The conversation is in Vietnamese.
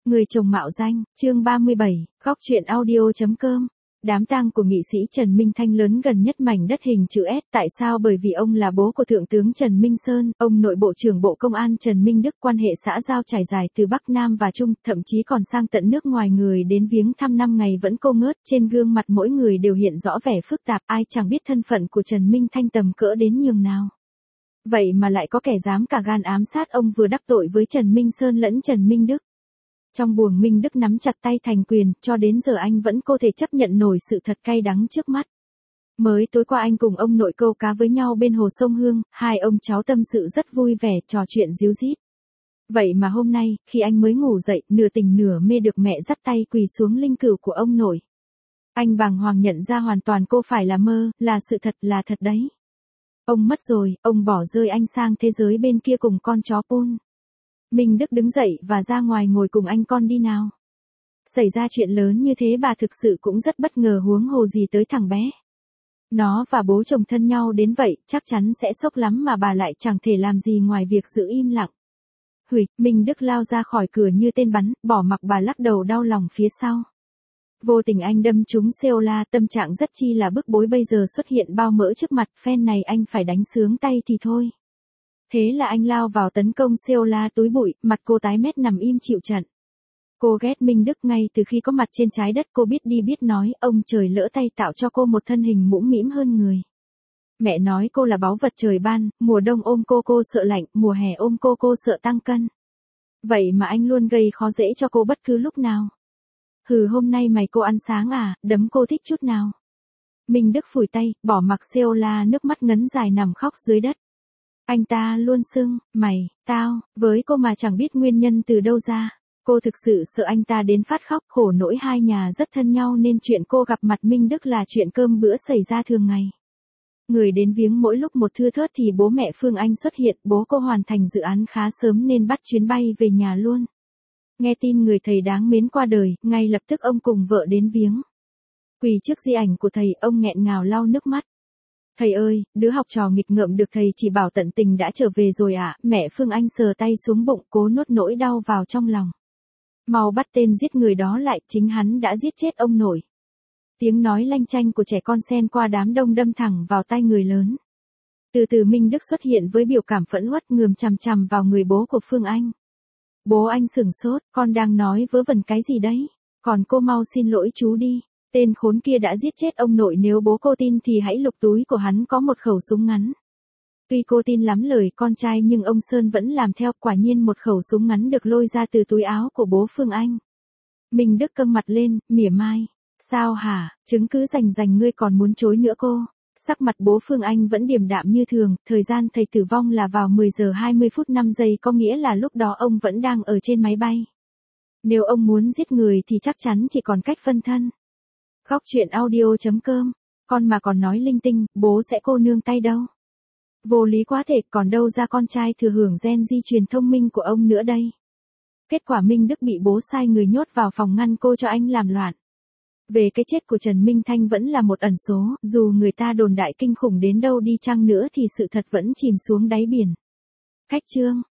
Người chồng mạo danh, chương 37, góc truyện audio.com. Đám tang của nghị sĩ Trần Minh Thanh lớn gần nhất mảnh đất hình chữ S. Tại sao? Bởi vì ông là bố của Thượng tướng Trần Minh Sơn, ông nội Bộ trưởng Bộ Công an Trần Minh Đức, quan hệ xã giao trải dài từ Bắc Nam và Trung, thậm chí còn sang tận nước ngoài. Người đến viếng thăm 5 ngày vẫn cô ngớt, trên gương mặt mỗi người đều hiện rõ vẻ phức tạp, ai chẳng biết thân phận của Trần Minh Thanh tầm cỡ đến nhường nào. Vậy mà lại có kẻ dám cả gan ám sát ông, vừa đắc tội với Trần Minh Sơn lẫn Trần Minh Đức. Trong buồng, Minh Đức nắm chặt tay thành quyền, cho đến giờ anh vẫn không thể chấp nhận nổi sự thật cay đắng trước mắt. Mới tối qua anh cùng ông nội câu cá với nhau bên hồ sông Hương, hai ông cháu tâm sự rất vui vẻ, trò chuyện ríu rít. Vậy mà hôm nay, khi anh mới ngủ dậy, nửa tỉnh nửa mê được mẹ dắt tay quỳ xuống linh cữu của ông nội. Anh bàng hoàng nhận ra hoàn toàn cô phải là mơ, là sự thật, là thật đấy. Ông mất rồi, ông bỏ rơi anh sang thế giới bên kia cùng con chó Pun. Minh Đức đứng dậy và ra ngoài ngồi cùng anh, con đi nào. Xảy ra chuyện lớn như thế bà thực sự cũng rất bất ngờ, huống hồ gì tới thằng bé. Nó và bố chồng thân nhau đến vậy, chắc chắn sẽ sốc lắm mà bà lại chẳng thể làm gì ngoài việc giữ im lặng. Hủy, Minh Đức lao ra khỏi cửa như tên bắn, bỏ mặc bà lắc đầu đau lòng phía sau. Vô tình anh đâm trúng Seola, tâm trạng rất chi là bức bối, bây giờ xuất hiện bao mỡ trước mặt, phen này anh phải đánh sướng tay thì thôi. Thế là anh lao vào tấn công Seola túi bụi, mặt cô tái mét nằm im chịu trận. Cô ghét Minh Đức ngay từ khi có mặt trên trái đất, cô biết đi biết nói, ông trời lỡ tay tạo cho cô một thân hình mũm mĩm hơn người. Mẹ nói cô là báu vật trời ban, mùa đông ôm cô sợ lạnh, mùa hè ôm cô sợ tăng cân. Vậy mà anh luôn gây khó dễ cho cô bất cứ lúc nào. Hừ, hôm nay mày cô ăn sáng à, đấm cô thích chút nào. Minh Đức phủi tay, bỏ mặc Seola nước mắt ngấn dài nằm khóc dưới đất. Anh ta luôn xưng, mày, tao, với cô mà chẳng biết nguyên nhân từ đâu ra. Cô thực sự sợ anh ta đến phát khóc, khổ nỗi hai nhà rất thân nhau nên chuyện cô gặp mặt Minh Đức là chuyện cơm bữa xảy ra thường ngày. Người đến viếng mỗi lúc một thưa thớt thì bố mẹ Phương Anh xuất hiện, bố cô hoàn thành dự án khá sớm nên bắt chuyến bay về nhà luôn. Nghe tin người thầy đáng mến qua đời, ngay lập tức ông cùng vợ đến viếng. Quỳ trước di ảnh của thầy, ông nghẹn ngào lau nước mắt. Thầy ơi, đứa học trò nghịch ngợm được thầy chỉ bảo tận tình đã trở về rồi ạ. Mẹ Phương Anh sờ tay xuống bụng, cố nuốt nỗi đau vào trong lòng. Mau bắt tên giết người đó lại, chính hắn đã giết chết ông nội. Tiếng nói lanh chanh của trẻ con xen qua đám đông đâm thẳng vào tai người lớn. Từ từ Minh Đức xuất hiện với biểu cảm phẫn uất, ngườm chằm chằm vào người bố của Phương Anh. Bố anh sửng sốt, con đang nói vớ vẩn cái gì đấy? Còn cô mau xin lỗi chú đi. Tên khốn kia đã giết chết ông nội, nếu bố cô tin thì hãy lục túi của hắn, có một khẩu súng ngắn. Tuy cô tin lắm lời con trai nhưng ông Sơn vẫn làm theo, quả nhiên một khẩu súng ngắn được lôi ra từ túi áo của bố Phương Anh. Minh Đức căng mặt lên, mỉa mai. Sao hả, chứng cứ rành ngươi còn muốn chối nữa cô? Sắc mặt bố Phương Anh vẫn điềm đạm như thường, thời gian thầy tử vong là vào 10 giờ 20 phút 5 giây, có nghĩa là lúc đó ông vẫn đang ở trên máy bay. Nếu ông muốn giết người thì chắc chắn chỉ còn cách phân thân. Góc truyện audio.com, con mà còn nói linh tinh, bố sẽ cô nương tay đâu. Vô lý quá thể, còn đâu ra con trai thừa hưởng gen di truyền thông minh của ông nữa đây. Kết quả Minh Đức bị bố sai người nhốt vào phòng ngăn cô cho anh làm loạn. Về cái chết của Trần Minh Thanh vẫn là một ẩn số, dù người ta đồn đại kinh khủng đến đâu đi chăng nữa thì sự thật vẫn chìm xuống đáy biển. Khách chương.